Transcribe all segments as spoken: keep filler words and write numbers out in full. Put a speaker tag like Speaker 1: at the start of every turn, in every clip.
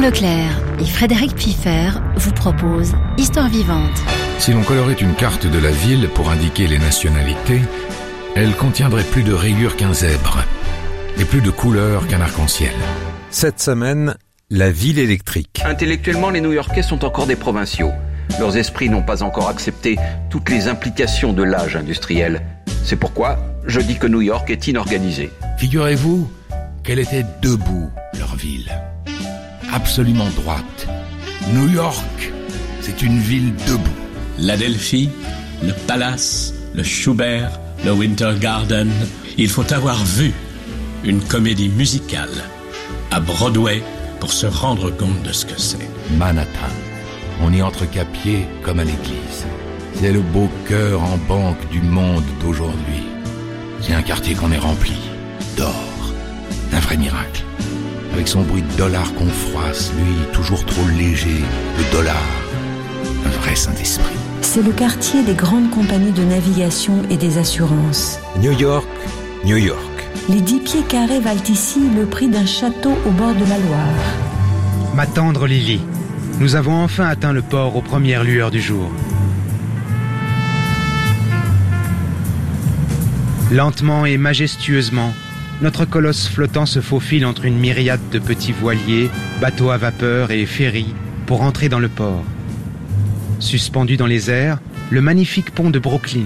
Speaker 1: Leclerc et Frédéric Piffer vous proposent Histoire vivante.
Speaker 2: Si l'on colorait une carte de la ville pour indiquer les nationalités, elle contiendrait plus de rayures qu'un zèbre et plus de couleurs qu'un arc-en-ciel.
Speaker 3: Cette semaine, la ville électrique.
Speaker 4: Intellectuellement, les New-Yorkais sont encore des provinciaux. Leurs esprits n'ont pas encore accepté toutes les implications de l'âge industriel. C'est pourquoi je dis que New York est inorganisé.
Speaker 2: Figurez-vous qu'elle était debout, leur ville. Absolument droite. New York, c'est une ville debout.
Speaker 5: L'Adelphi, le Palace, le Schubert, le Winter Garden. Il faut avoir vu une comédie musicale à Broadway pour se rendre compte de ce que c'est.
Speaker 2: Manhattan. On y entre qu'à pied comme à l'église. C'est le beau cœur en banque du monde d'aujourd'hui. C'est un quartier qu'on est rempli d'or. Un vrai miracle. Avec son bruit de dollars qu'on froisse, lui, toujours trop léger, le dollar. Un vrai Saint-Esprit.
Speaker 6: C'est le quartier des grandes compagnies de navigation et des assurances.
Speaker 3: New York, New York.
Speaker 6: Les dix pieds carrés valent ici le prix d'un château au bord de la Loire.
Speaker 7: Ma tendre Lily, nous avons enfin atteint le port aux premières lueurs du jour. Lentement et majestueusement, notre colosse flottant se faufile entre une myriade de petits voiliers, bateaux à vapeur et ferries pour entrer dans le port. Suspendu dans les airs, le magnifique pont de Brooklyn.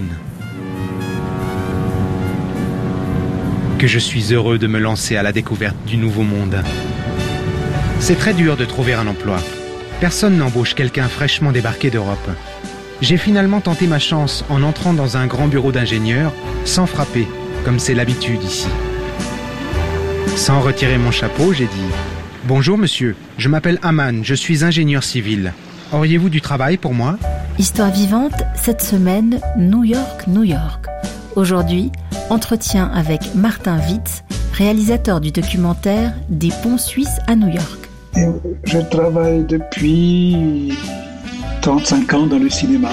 Speaker 7: Que je suis heureux de me lancer à la découverte du nouveau monde. C'est très dur de trouver un emploi. Personne n'embauche quelqu'un fraîchement débarqué d'Europe. J'ai finalement tenté ma chance en entrant dans un grand bureau d'ingénieur, sans frapper, comme c'est l'habitude ici. Sans retirer mon chapeau, j'ai dit « Bonjour monsieur, je m'appelle Aman, je suis ingénieur civil. Auriez-vous du travail pour moi ?»
Speaker 1: Histoire vivante, cette semaine, New York, New York. Aujourd'hui, entretien avec Martin Witz, réalisateur du documentaire Des ponts suisses à New York.
Speaker 8: Et je travaille depuis trente-cinq ans dans le cinéma.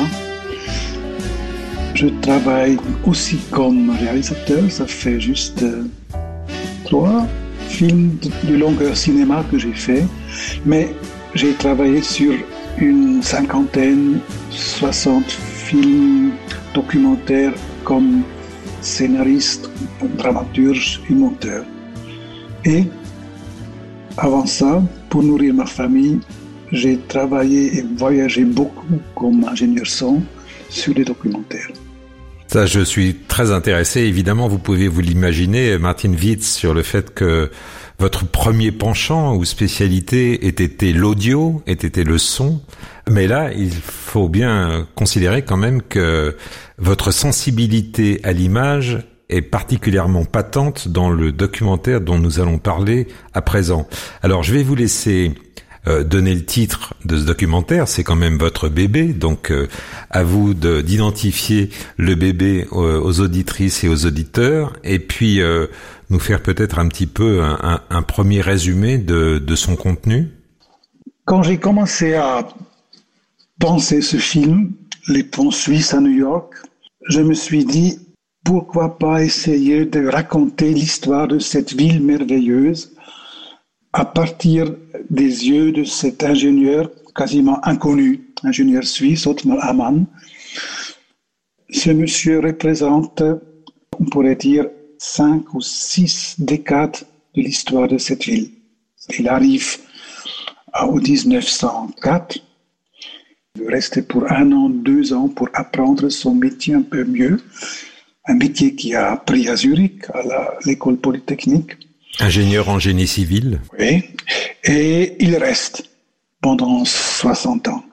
Speaker 8: Je travaille aussi comme réalisateur, ça fait juste trois films de longueur cinéma que j'ai fait, mais j'ai travaillé sur une cinquantaine, soixante films documentaires comme scénariste, dramaturge et monteur. Et avant ça, pour nourrir ma famille, j'ai travaillé et voyagé beaucoup comme ingénieur son sur des documentaires.
Speaker 3: Ça, je suis très intéressé. Évidemment, vous pouvez vous l'imaginer, Martin Witz, sur le fait que votre premier penchant ou spécialité ait été l'audio, ait été le son. Mais là, il faut bien considérer quand même que votre sensibilité à l'image est particulièrement patente dans le documentaire dont nous allons parler à présent. Alors, je vais vous laisser euh, donner le titre de ce documentaire. C'est quand même votre bébé, donc euh, à vous de, d'identifier le bébé euh, aux auditrices et aux auditeurs, et puis euh, nous faire peut-être un petit peu un, un, un premier résumé de, de son contenu.
Speaker 8: Quand j'ai commencé à penser ce film, Les ponts suisses à New York, je me suis dit, pourquoi pas essayer de raconter l'histoire de cette ville merveilleuse à partir des yeux de cet ingénieur quasiment inconnu, ingénieur suisse, Ottmar Amann. Ce monsieur représente, on pourrait dire, cinq ou six décades de l'histoire de cette ville. Il arrive en dix-neuf cent quatre. Il restait pour un an, deux ans pour apprendre son métier un peu mieux. Un métier qu'il a appris à Zurich, à la, l'école polytechnique.
Speaker 3: Ingénieur en génie civil.
Speaker 8: Oui, et il reste pendant soixante ans.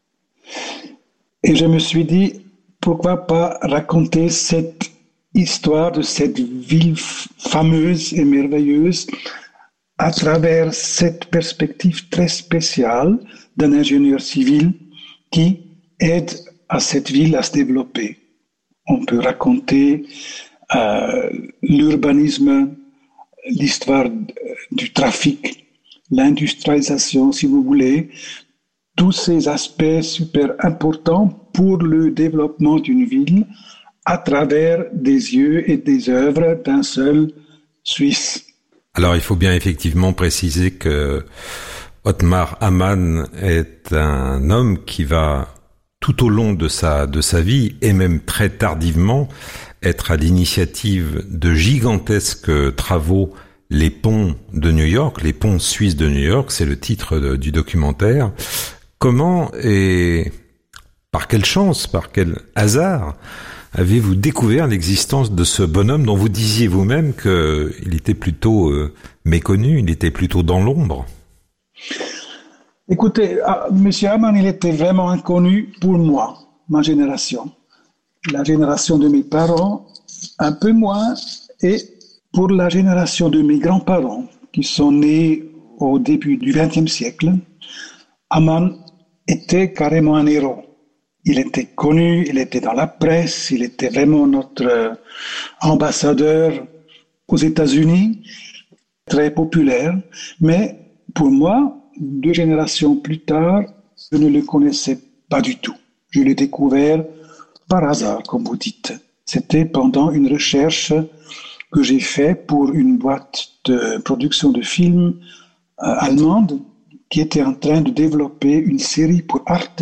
Speaker 8: Et je me suis dit, pourquoi pas raconter cette histoire de cette ville fameuse et merveilleuse à travers cette perspective très spéciale d'un ingénieur civil qui aide à cette ville à se développer. On peut raconter euh, l'urbanisme, l'histoire du trafic, l'industrialisation, si vous voulez, tous ces aspects super importants pour le développement d'une ville à travers des yeux et des œuvres d'un seul Suisse.
Speaker 3: Alors, il faut bien effectivement préciser que Othmar Ammann est un homme qui va, tout au long de sa, de sa vie, et même très tardivement, être à l'initiative de gigantesques travaux. Les ponts de New York, les ponts suisses de New York, c'est le titre de, du documentaire. Comment et par quelle chance, par quel hasard avez-vous découvert l'existence de ce bonhomme dont vous disiez vous-même qu'il était plutôt euh, méconnu, il était plutôt dans l'ombre?
Speaker 8: Écoutez, M. Ammann, il était vraiment inconnu pour moi, ma génération. La génération de mes parents, un peu moins, et pour la génération de mes grands-parents, qui sont nés au début du vingtième siècle, Ammann était carrément un héros. Il était connu, il était dans la presse, il était vraiment notre ambassadeur aux États-Unis, très populaire. Mais pour moi, deux générations plus tard, je ne le connaissais pas du tout. Je l'ai découvert par hasard, comme vous dites. C'était pendant une recherche que j'ai faite pour une boîte de production de films euh, allemande qui était en train de développer une série pour Arte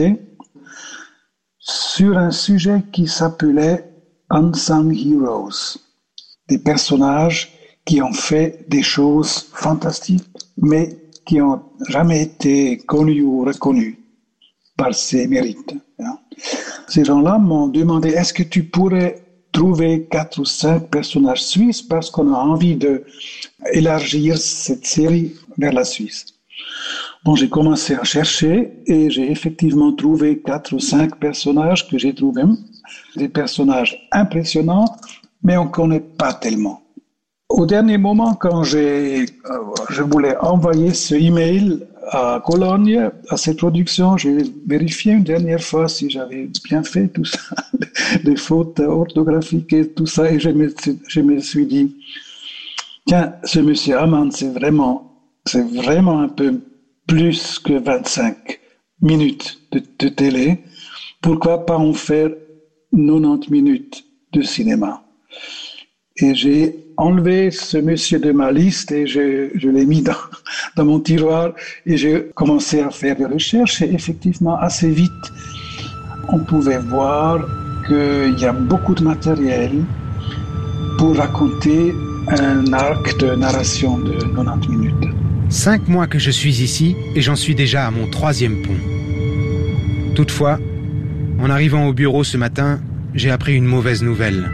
Speaker 8: sur un sujet qui s'appelait Unsung Heroes, des personnages qui ont fait des choses fantastiques, mais qui n'ont jamais été connus ou reconnus par ses mérites. Ces gens-là m'ont demandé, est-ce que tu pourrais trouver quatre ou cinq personnages suisses parce qu'on a envie d'élargir cette série vers la Suisse. Bon, j'ai commencé à chercher et j'ai effectivement trouvé quatre ou cinq personnages que j'ai trouvés des personnages impressionnants, mais on ne connaît pas tellement. Au dernier moment, quand j'ai, euh, je voulais envoyer ce email à Cologne, à cette production, j'ai vérifié une dernière fois si j'avais bien fait tout ça, des fautes orthographiques et tout ça, et je me, je me suis dit, tiens, ce monsieur Ammann, c'est vraiment, c'est vraiment un peu plus que vingt-cinq minutes de, de télé. Pourquoi pas en faire quatre-vingt-dix minutes de cinéma? Et j'ai enlevé ce monsieur de ma liste et je, je l'ai mis dans, dans mon tiroir et j'ai commencé à faire des recherches et effectivement assez vite on pouvait voir qu'il y a beaucoup de matériel pour raconter un arc de narration de quatre-vingt-dix minutes.
Speaker 7: Cinq mois que je suis ici et j'en suis déjà à mon troisième pont. Toutefois, en arrivant au bureau ce matin, j'ai appris une mauvaise nouvelle.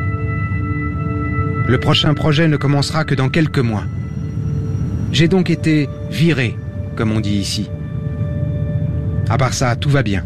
Speaker 7: Le prochain projet ne commencera que dans quelques mois. J'ai donc été viré, comme on dit ici. À part ça, tout va bien.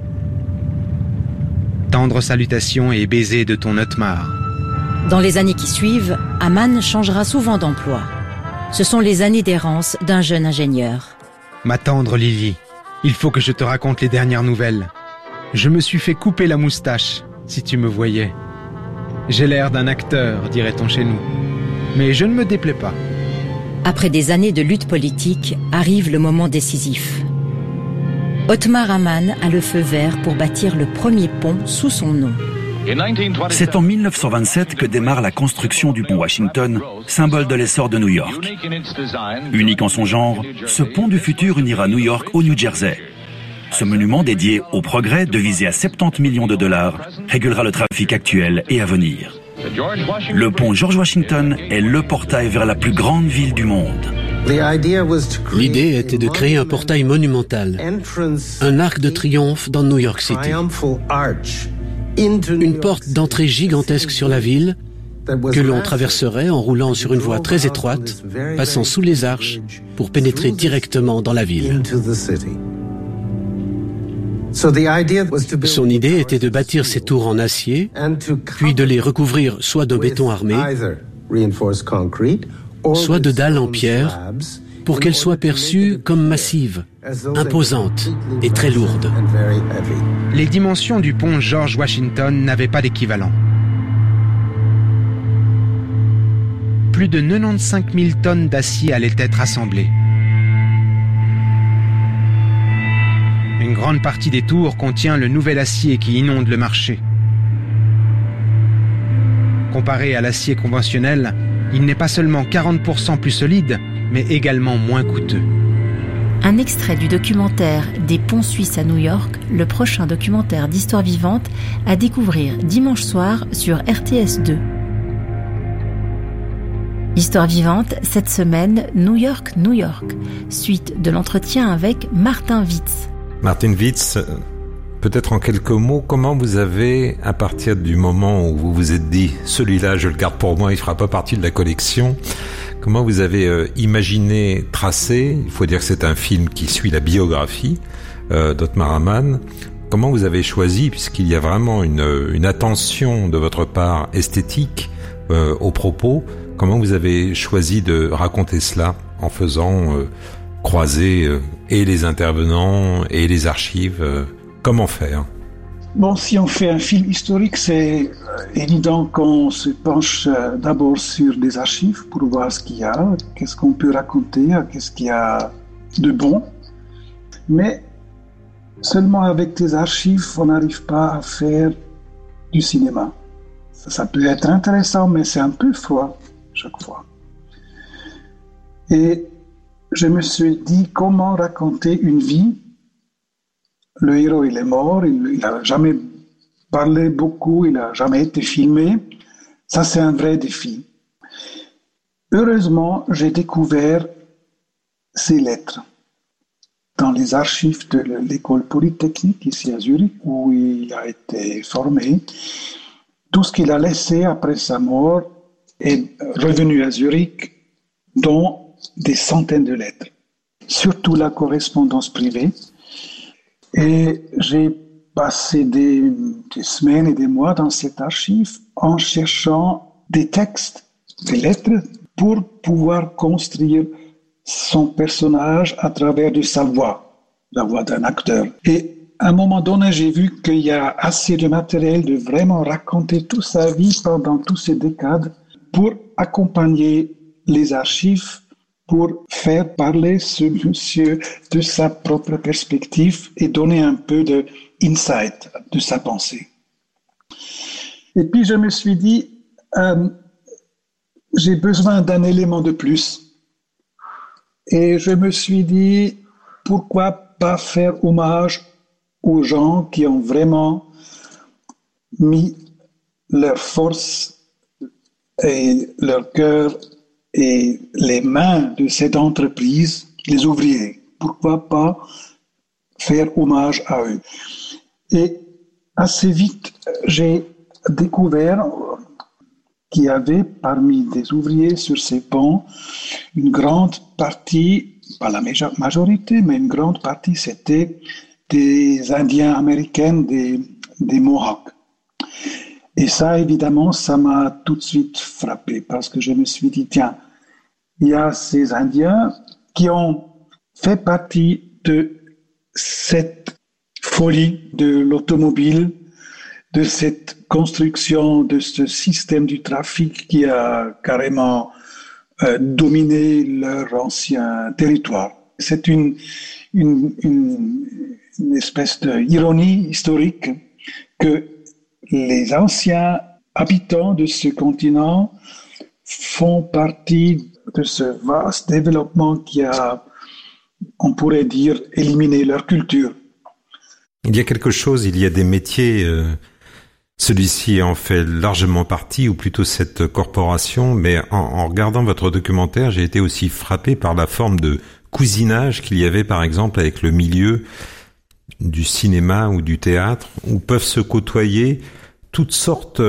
Speaker 7: Tendre salutations et baisers de ton Othmar.
Speaker 1: Dans les années qui suivent, Ammann changera souvent d'emploi. Ce sont les années d'errance d'un jeune ingénieur.
Speaker 7: Ma tendre Lily, il faut que je te raconte les dernières nouvelles. Je me suis fait couper la moustache, si tu me voyais. J'ai l'air d'un acteur, dirait-on chez nous. Mais je ne me déplais pas.
Speaker 1: Après des années de lutte politique, arrive le moment décisif. Othmar Ammann a le feu vert pour bâtir le premier pont sous son nom.
Speaker 9: C'est en mille neuf cent vingt-sept que démarre la construction du pont Washington, symbole de l'essor de New York. Unique en son genre, ce pont du futur unira New York au New Jersey. Ce monument dédié au progrès, devisé à soixante-dix millions de dollars, régulera le trafic actuel et à venir. Le pont George Washington est le portail vers la plus grande ville du monde.
Speaker 10: L'idée était de créer un portail monumental, un arc de triomphe dans New York City. Une porte d'entrée gigantesque sur la ville, que l'on traverserait en roulant sur une voie très étroite, passant sous les arches pour pénétrer directement dans la ville. Son idée était de bâtir ces tours en acier, puis de les recouvrir soit de béton armé, soit de dalles en pierre, pour qu'elles soient perçues comme massives, imposantes et très lourdes.
Speaker 7: Les dimensions du pont George Washington n'avaient pas d'équivalent. Plus de quatre-vingt-quinze mille tonnes d'acier allaient être assemblées. Une grande partie des tours contient le nouvel acier qui inonde le marché. Comparé à l'acier conventionnel, il n'est pas seulement quarante pour cent plus solide, mais également moins coûteux.
Speaker 1: Un extrait du documentaire Des ponts suisses à New York, le prochain documentaire d'histoire vivante à découvrir dimanche soir sur R T S deux. Histoire vivante, cette semaine, New York, New York, suite de l'entretien avec Martin Witz.
Speaker 3: Martin Witz, peut-être en quelques mots, comment vous avez, à partir du moment où vous vous êtes dit « celui-là, je le garde pour moi, il fera pas partie de la collection », comment vous avez euh, imaginé, tracé, il faut dire que c'est un film qui suit la biographie euh, d'Othmar Ammann, comment vous avez choisi, puisqu'il y a vraiment une, une attention de votre part esthétique euh, aux propos, comment vous avez choisi de raconter cela en faisant euh, croiser euh, et les intervenants et les archives euh, comment faire?
Speaker 8: Bon, si on fait un film historique, c'est évident qu'on se penche d'abord sur des archives pour voir ce qu'il y a, qu'est-ce qu'on peut raconter, qu'est-ce qu'il y a de bon. Mais seulement avec des archives, on n'arrive pas à faire du cinéma. Ça, ça peut être intéressant, mais c'est un peu froid chaque fois. Et je me suis dit, comment raconter une vie? Le héros, il est mort, il n'a jamais parlé beaucoup, il n'a jamais été filmé. Ça, c'est un vrai défi. Heureusement, j'ai découvert ces lettres dans les archives de l'école polytechnique ici à Zurich, où il a été formé. Tout ce qu'il a laissé après sa mort est revenu à Zurich, dont des centaines de lettres, surtout la correspondance privée. Et j'ai passé des, des semaines et des mois dans cette archive en cherchant des textes, des lettres, pour pouvoir construire son personnage à travers de sa voix, la voix d'un acteur. Et à un moment donné, j'ai vu qu'il y a assez de matériel de vraiment raconter toute sa vie pendant toutes ces décades pour accompagner les archives, pour faire parler ce monsieur de sa propre perspective et donner un peu de insight de sa pensée. Et puis je me suis dit, euh, j'ai besoin d'un élément de plus. Et je me suis dit, pourquoi pas faire hommage aux gens qui ont vraiment mis leur force et leur cœur et les mains de cette entreprise, les ouvriers. Pourquoi pas faire hommage à eux? Et assez vite, j'ai découvert qu'il y avait parmi des ouvriers sur ces ponts une grande partie, pas la majorité, mais une grande partie, c'était des Indiens américains, des, des Mohawks. Et ça, évidemment, ça m'a tout de suite frappé parce que je me suis dit, tiens, il y a ces Indiens qui ont fait partie de cette folie de l'automobile, de cette construction, de ce système du trafic qui a carrément euh, dominé leur ancien territoire. C'est une, une, une, une espèce d'ironie historique que les anciens habitants de ce continent font partie de ce vaste développement qui a, on pourrait dire, éliminé leur culture.
Speaker 3: Il y a quelque chose, il y a des métiers, euh, celui-ci en fait largement partie, ou plutôt cette corporation, mais en, en regardant votre documentaire, j'ai été aussi frappé par la forme de cousinage qu'il y avait par exemple avec le milieu du cinéma ou du théâtre, où peuvent se côtoyer toutes sortes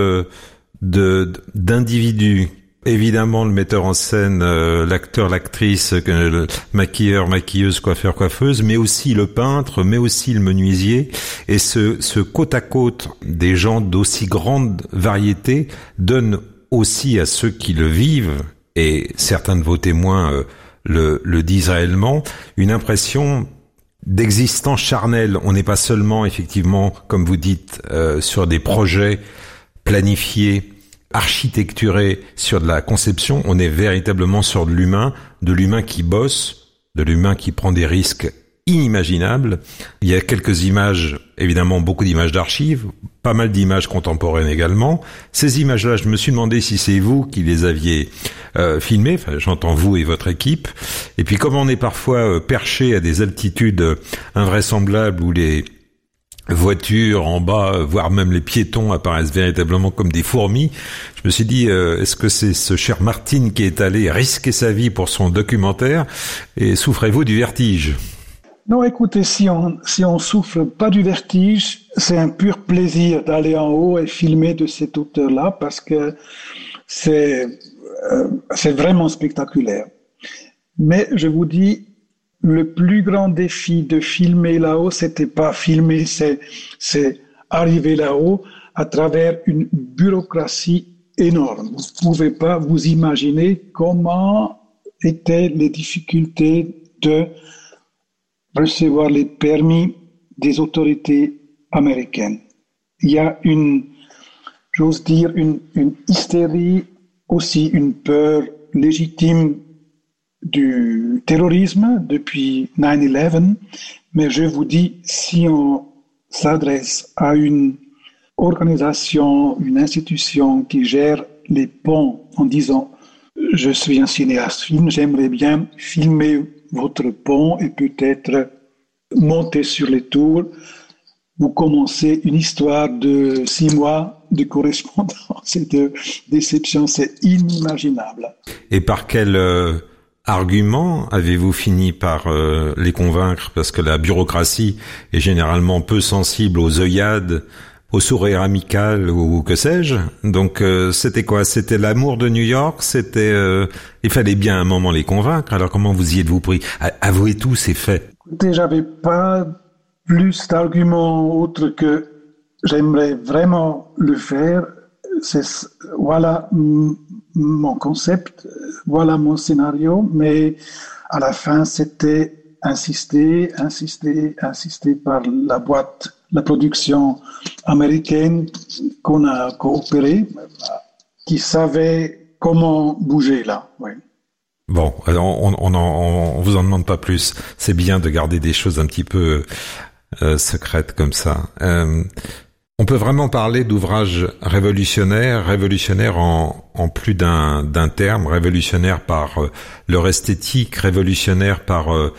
Speaker 3: de d'individus. Évidemment, le metteur en scène, euh, l'acteur, l'actrice, euh, le maquilleur, maquilleuse, coiffeur, coiffeuse, mais aussi le peintre, mais aussi le menuisier. Et ce, ce côte à côte des gens d'aussi grande variété donne aussi à ceux qui le vivent, et certains de vos témoins euh, le, le disent réellement, une impression d'existence charnelle. On n'est pas seulement, effectivement, comme vous dites, euh, sur des projets planifiés, architecturé sur de la conception, on est véritablement sur de l'humain, de l'humain qui bosse, de l'humain qui prend des risques inimaginable. Il y a quelques images, évidemment beaucoup d'images d'archives, pas mal d'images contemporaines également. Ces images-là, je me suis demandé si c'est vous qui les aviez euh, filmées, enfin j'entends vous et votre équipe. Et puis comme on est parfois euh, perché à des altitudes invraisemblables où les voitures en bas, voire même les piétons apparaissent véritablement comme des fourmis, je me suis dit, euh, est-ce que c'est ce cher Martin qui est allé risquer sa vie pour son documentaire et souffrez-vous du vertige ?
Speaker 8: Non, écoutez, si on si on souffre pas du vertige, c'est un pur plaisir d'aller en haut et filmer de cette hauteur-là parce que c'est euh, c'est vraiment spectaculaire. Mais je vous dis, le plus grand défi de filmer là-haut, c'était pas filmer, c'est c'est arriver là-haut à travers une bureaucratie énorme. Vous pouvez pas vous imaginer comment étaient les difficultés de recevoir les permis des autorités américaines. Il y a une, j'ose dire, une, une hystérie, aussi une peur légitime du terrorisme depuis neuf onze, mais je vous dis, si on s'adresse à une organisation, une institution qui gère les ponts en disant « Je suis un cinéaste film, j'aimerais bien filmer votre pont et peut-être monter sur les tours. » Vous commencez une histoire de six mois de correspondance et de déception. C'est inimaginable.
Speaker 3: Et par quel euh, argument avez-vous fini par euh, les convaincre ? Parce que la bureaucratie est généralement peu sensible aux œillades, au sourire amical ou que sais-je. Donc euh, c'était quoi ? C'était l'amour de New York. C'était, euh, il fallait bien à un moment les convaincre. Alors comment vous y êtes-vous pris ? Avouez tout, c'est fait.
Speaker 8: Écoutez, j'avais pas plus d'arguments autres que j'aimerais vraiment le faire. C'est voilà m- mon concept, voilà mon scénario. Mais à la fin, c'était insister, insister, insister par la boîte. La production américaine qu'on a coopéré, qui savait comment bouger là. Oui.
Speaker 3: Bon, alors on, on, on, on vous en demande pas plus. C'est bien de garder des choses un petit peu euh, secrètes comme ça. Euh, on peut vraiment parler d'ouvrage révolutionnaire, révolutionnaire en, en plus d'un, d'un terme, révolutionnaire par euh, leur esthétique, révolutionnaire par euh,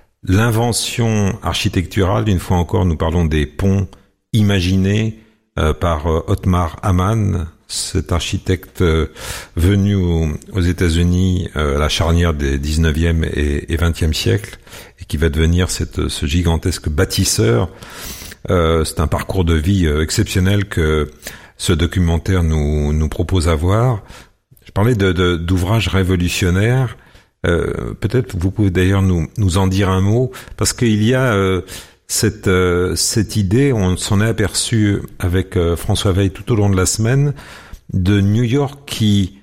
Speaker 3: l'invention architecturale. Une fois encore, nous parlons des ponts imaginés euh, par euh, Othmar Ammann, cet architecte euh, venu au, aux États-Unis euh, à la charnière des dix-neuvième et, et vingtième siècles et qui va devenir cette, ce gigantesque bâtisseur. Euh, c'est un parcours de vie euh, exceptionnel que ce documentaire nous, nous propose à voir. Je parlais de, de, d'ouvrages révolutionnaires. Euh, peut-être vous pouvez d'ailleurs nous, nous en dire un mot, parce qu'il y a euh, cette, euh, cette idée, on s'en est aperçu avec euh, François Veil tout au long de la semaine, de New York qui,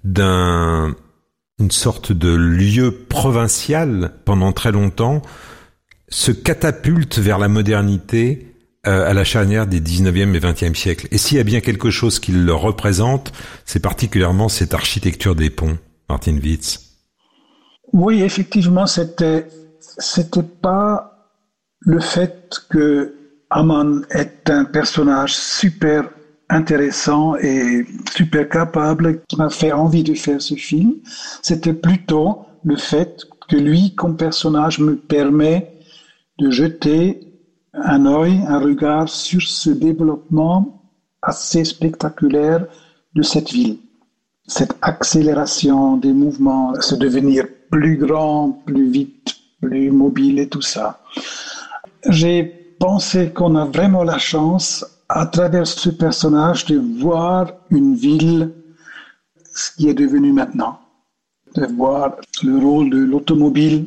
Speaker 3: d'un une sorte de lieu provincial pendant très longtemps, se catapulte vers la modernité euh, à la charnière des dix-neuvième et vingtième siècles. Et s'il y a bien quelque chose qui le représente, c'est particulièrement cette architecture des ponts, Martin Witz.
Speaker 8: Oui, effectivement, c'était, c'était pas le fait que Ammann est un personnage super intéressant et super capable qui m'a fait envie de faire ce film. C'était plutôt le fait que lui, comme personnage, me permet de jeter un œil, un regard sur ce développement assez spectaculaire de cette ville. Cette accélération des mouvements, ce devenir plus grand, plus vite, plus mobile et tout ça. J'ai pensé qu'on a vraiment la chance, à travers ce personnage, de voir une ville, ce qui est devenu maintenant. De voir le rôle de l'automobile,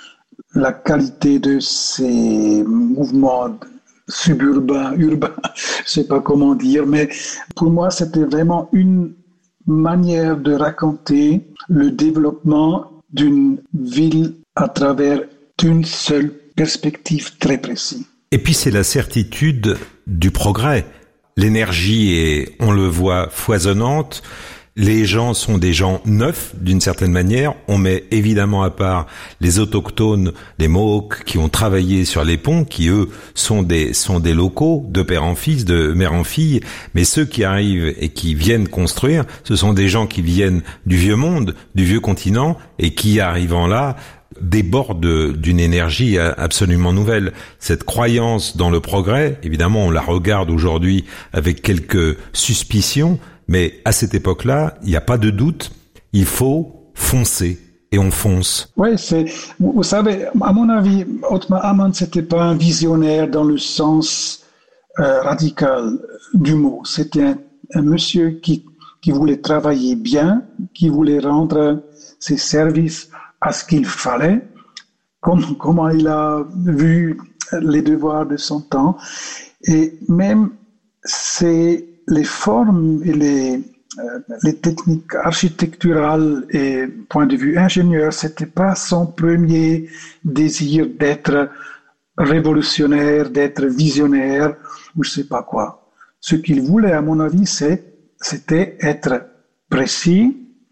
Speaker 8: la qualité de ces mouvements suburbains, urbains, je ne sais pas comment dire, mais pour moi, c'était vraiment une manière de raconter le développement d'une ville à travers une seule perspective très précise.
Speaker 3: Et puis c'est la certitude du progrès. L'énergie est, on le voit, foisonnante. Les gens sont des gens neufs, d'une certaine manière. On met évidemment à part les autochtones, les Mohawks, qui ont travaillé sur les ponts, qui eux sont des sont des locaux, de père en fils, de mère en fille. Mais ceux qui arrivent et qui viennent construire, ce sont des gens qui viennent du vieux monde, du vieux continent, et qui, arrivant là, débordent d'une énergie absolument nouvelle. Cette croyance dans le progrès, évidemment, on la regarde aujourd'hui avec quelques suspicions. Mais à cette époque-là, il n'y a pas de doute, il faut foncer, et on fonce.
Speaker 8: Oui, c'est, vous savez, à mon avis, Othmar Ammann, c'était pas un visionnaire dans le sens euh, radical du mot. C'était un, un monsieur qui, qui voulait travailler bien, qui voulait rendre ses services à ce qu'il fallait, comme, comment il a vu les devoirs de son temps. Et même, c'est les formes et les, euh, les techniques architecturales et point de vue ingénieur, c'était pas son premier désir d'être révolutionnaire, d'être visionnaire, ou je sais pas quoi. Ce qu'il voulait, à mon avis, c'est, c'était être précis,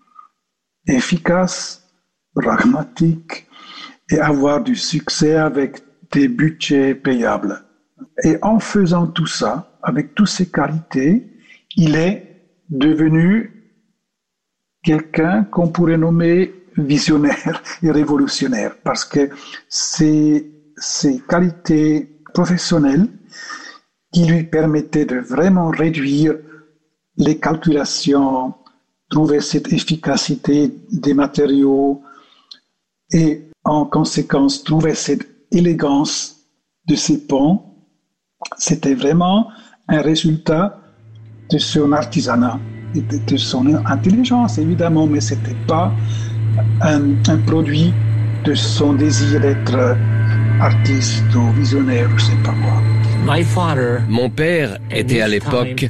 Speaker 8: efficace, pragmatique et avoir du succès avec des budgets payables. Et en faisant tout ça, avec toutes ses qualités, il est devenu quelqu'un qu'on pourrait nommer visionnaire et révolutionnaire, parce que c'est ses qualités professionnelles qui lui permettaient de vraiment réduire les calculations, trouver cette efficacité des matériaux et en conséquence trouver cette élégance de ces ponts. C'était vraiment un résultat de son artisanat et de, de son intelligence, évidemment, mais ce n'était pas un, un produit de son désir d'être artiste ou visionnaire, je ne sais pas quoi.
Speaker 11: Mon père était à l'époque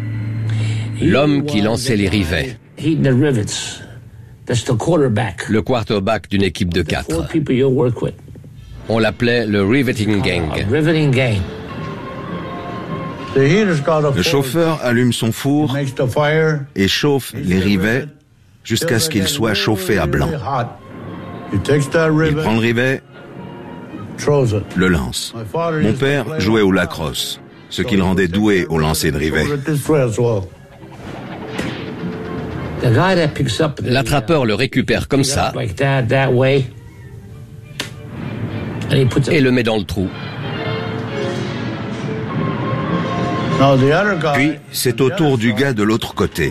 Speaker 11: l'homme qui lançait les rivets, le quarterback d'une équipe de quatre. On l'appelait le Riveting Gang.
Speaker 12: Le chauffeur allume son four et chauffe les rivets jusqu'à ce qu'ils soient chauffés à blanc. Il prend le rivet, le lance. Mon père jouait au lacrosse, ce qui le rendait doué au lancer de rivets.
Speaker 11: L'attrapeur le récupère comme ça et le met dans le trou.
Speaker 12: Puis, c'est au tour du gars de l'autre côté.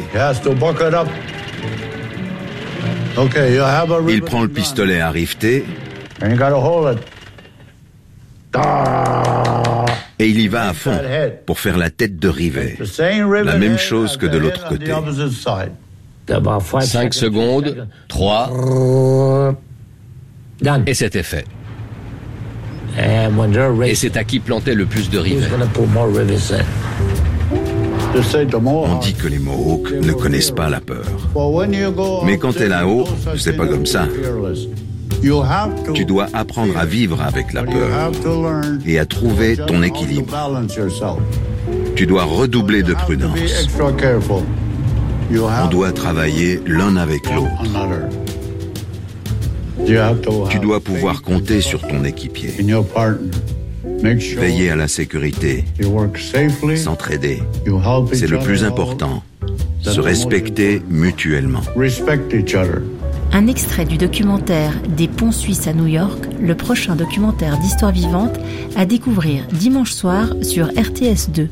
Speaker 12: Il prend le pistolet à riveter et il y va à fond pour faire la tête de rivet. La même chose que de l'autre côté.
Speaker 11: Cinq secondes, trois, et c'était fait. Et c'est à qui plantait le plus de rivets.
Speaker 12: On dit que les Mohawks ne connaissent pas la peur. Mais quand t'es là-haut, c'est pas comme ça. Tu dois apprendre à vivre avec la peur et à trouver ton équilibre. Tu dois redoubler de prudence. On doit travailler l'un avec l'autre. Tu dois pouvoir compter sur ton équipier. Veiller à la sécurité, s'entraider, c'est le plus important. Se respecter mutuellement.
Speaker 1: Un extrait du documentaire Des ponts suisses à New York, le prochain documentaire d'histoire vivante à découvrir dimanche soir sur R T S deux.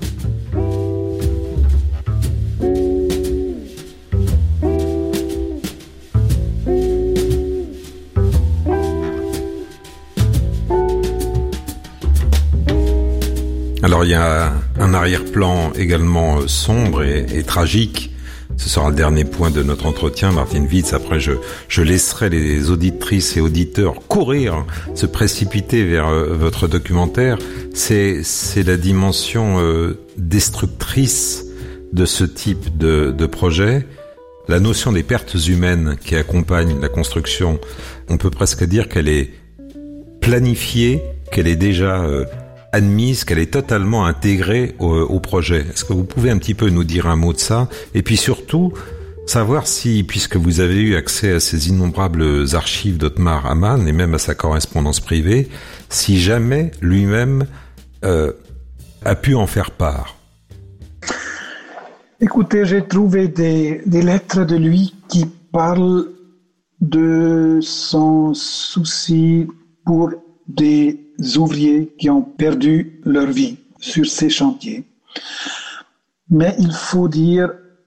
Speaker 3: Alors il y a un arrière-plan également sombre et, et tragique. Ce sera le dernier point de notre entretien, Martin Witz. Après, je, je laisserai les auditrices et auditeurs courir, se précipiter vers euh, votre documentaire. C'est, c'est la dimension euh, destructrice de ce type de, de projet. La notion des pertes humaines qui accompagnent la construction, on peut presque dire qu'elle est planifiée, qu'elle est déjà euh, admise, qu'elle est totalement intégrée au, au projet. Est-ce que vous pouvez un petit peu nous dire un mot de ça? Et puis surtout, savoir si, puisque vous avez eu accès à ces innombrables archives d'Othmar Ammann et même à sa correspondance privée, si jamais lui-même euh, a pu en faire part.
Speaker 8: Écoutez, j'ai trouvé des, des lettres de lui qui parlent de son souci pour des ouvriers qui ont perdu leur vie sur ces chantiers. Mais il faut dire,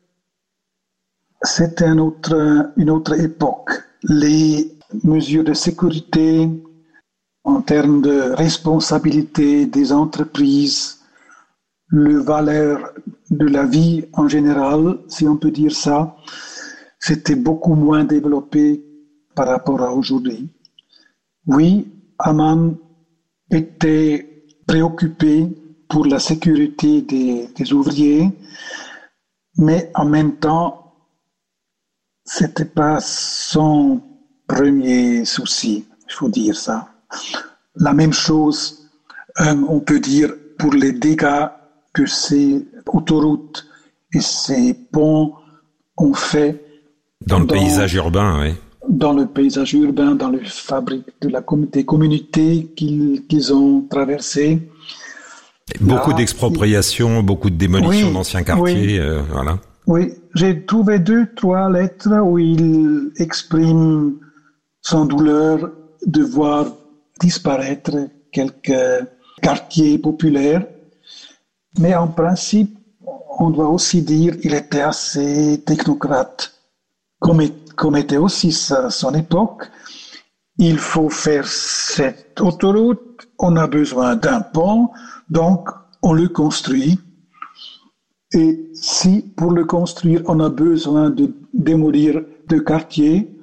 Speaker 8: c'était un autre, une autre époque. Les mesures de sécurité en termes de responsabilité des entreprises, le valeur de la vie en général, si on peut dire ça, c'était beaucoup moins développé par rapport à aujourd'hui. Oui, Ammann était préoccupé pour la sécurité des, des ouvriers, mais en même temps, c'était pas son premier souci, il faut dire ça. La même chose, euh, on peut dire pour les dégâts que ces autoroutes et ces ponts ont fait
Speaker 3: dans le dans, paysage urbain, oui.
Speaker 8: Dans le paysage urbain, dans les fabriques de la communauté, des communautés qu'ils, qu'ils ont traversées.
Speaker 3: Beaucoup
Speaker 8: Là,
Speaker 3: d'expropriations, il... beaucoup de démolitions oui, d'anciens quartiers,
Speaker 8: oui,
Speaker 3: euh, voilà.
Speaker 8: Oui, j'ai trouvé deux, trois lettres où il exprime son douleur de voir disparaître quelques quartiers populaires. Mais en principe, on doit aussi dire qu'il était assez technocrate, comme, comme était aussi sa, son époque. Il faut faire cette autoroute, on a besoin d'un pont, donc on le construit. Et si pour le construire, on a besoin de démolir deux quartiers,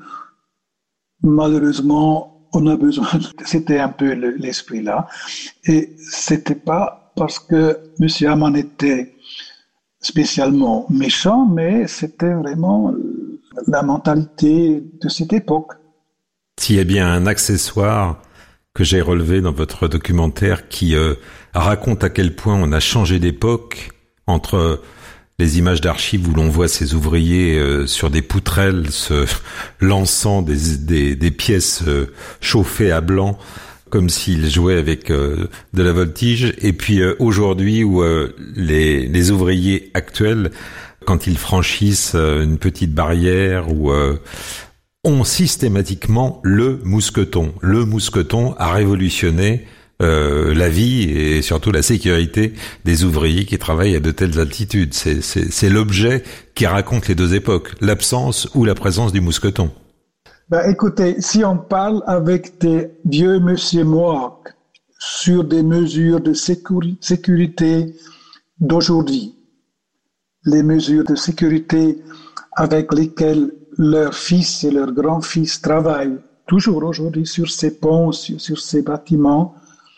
Speaker 8: malheureusement, on a besoin, c'était un peu le, l'esprit là. Et c'était pas parce que M. Ammann était spécialement méchant, mais c'était vraiment la mentalité de cette époque.
Speaker 3: S'il y a bien un accessoire que j'ai relevé dans votre documentaire qui euh, raconte à quel point on a changé d'époque entre les images d'archives où l'on voit ces ouvriers euh, sur des poutrelles se lançant des, des, des pièces euh, chauffées à blanc comme s'ils jouaient avec euh, de la voltige, et puis euh, aujourd'hui où euh, les, les ouvriers actuels, quand ils franchissent euh, une petite barrière ou euh, ont systématiquement le mousqueton. Le mousqueton a révolutionné euh, la vie et surtout la sécurité des ouvriers qui travaillent à de telles altitudes. C'est, c'est, c'est l'objet qui raconte les deux époques, l'absence ou la présence du mousqueton.
Speaker 8: Ben, écoutez, si on parle avec des vieux monsieur Mohawk sur des mesures de sécuri- sécurité d'aujourd'hui, les mesures de sécurité avec lesquelles leurs fils et leurs grands-fils travaillent toujours aujourd'hui sur ces ponts, sur, sur ces bâtiments,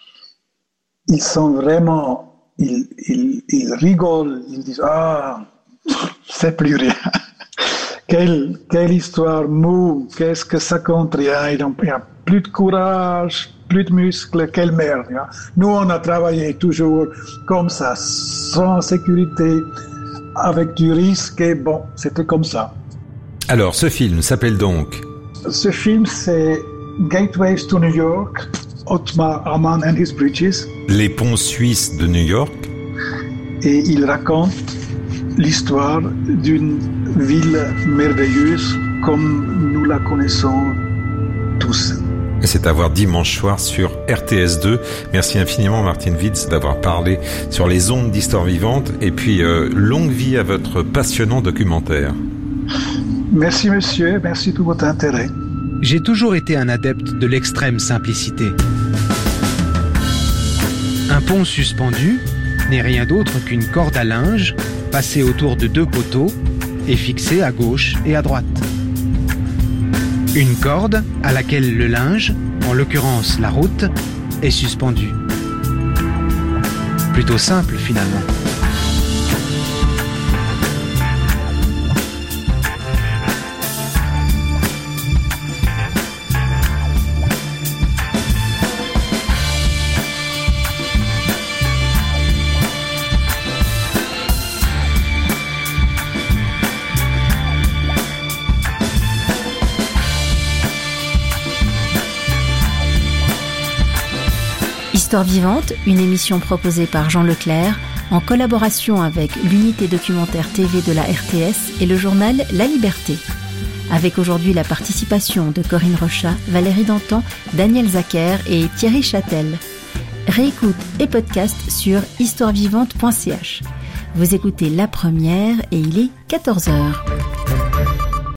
Speaker 8: ils sont vraiment, ils, ils, ils rigolent, ils disent « Ah, c'est plus rien ». Quelle, quelle histoire mou, qu'est-ce que ça compte rien, il n'y a plus de courage, plus de muscles, quelle merde. Hein. Nous, on a travaillé toujours comme ça, sans sécurité, avec du risque, et bon, c'était comme ça.
Speaker 3: Alors, ce film s'appelle donc?
Speaker 8: Ce film, c'est Gateways to New York, Othmar Ammann and His Bridges.
Speaker 3: Les ponts suisses de New York.
Speaker 8: Et il raconte l'histoire d'une ville merveilleuse comme nous la connaissons tous.
Speaker 3: Et c'est à voir dimanche soir sur R T S deux. Merci infiniment Martin Witz d'avoir parlé sur les ondes d'Histoire vivante et puis euh, longue vie à votre passionnant documentaire.
Speaker 8: Merci monsieur, merci pour votre intérêt.
Speaker 7: J'ai toujours été un adepte de l'extrême simplicité. Un pont suspendu n'est rien d'autre qu'une corde à linge passée autour de deux poteaux et fixée à gauche et à droite. Une corde à laquelle le linge, en l'occurrence la route, est suspendu. Plutôt simple finalement.
Speaker 1: Histoire vivante, une émission proposée par Jean Leclerc en collaboration avec l'unité documentaire T V de la R T S et le journal La Liberté. Avec aujourd'hui la participation de Corinne Rochat, Valérie Dantan, Daniel Zacher et Thierry Châtel. Réécoute et podcast sur histoire vivante point c h. Vous écoutez La Première et il est quatorze heures.